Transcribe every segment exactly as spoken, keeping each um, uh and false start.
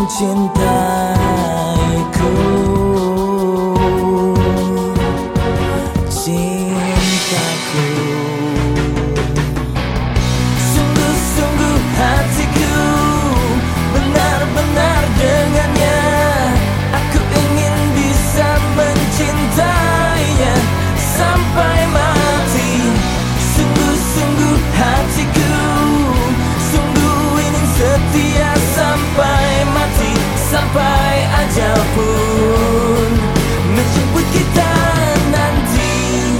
mencintaiku. Cintaku sungguh-sungguh hatiku benar-benar dengannya. Aku ingin bisa mencintainya sampai mati. Sungguh-sungguh hatiku sungguh ingin setia sampai mati, sampai ajal pun menjemput kita nanti.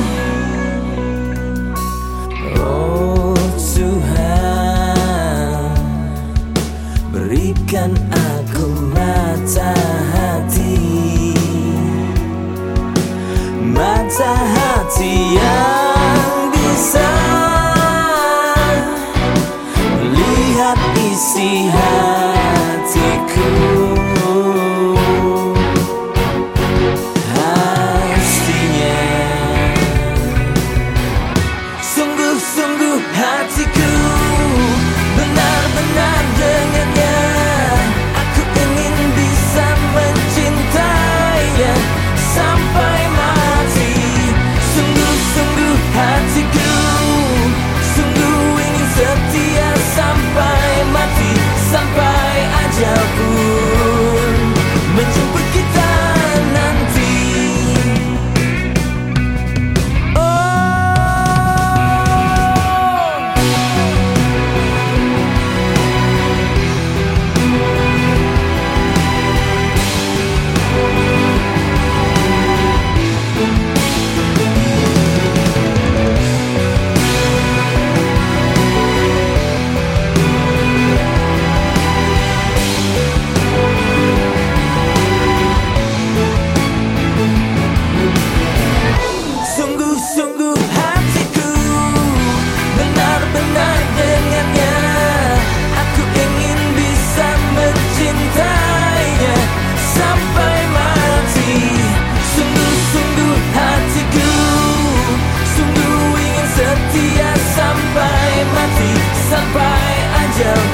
Oh Tuhan, berikan aku mata hati, mata hati yang bisa melihat isi hatiku. Pastinya sungguh-sungguh hatiku benar-benar dengannya. Aku ingin bisa mencintainya sampai mati. Sungguh-sungguh hatiku sungguh ingin setia sampai mati, sampai ajal pun menjemput kita nanti. Sungguh-sungguh hatiku benar-benar dengannya. Aku ingin bisa mencintainya sampai mati. Sungguh-sungguh hatiku sungguh ingin setia sampai mati, sampai ajal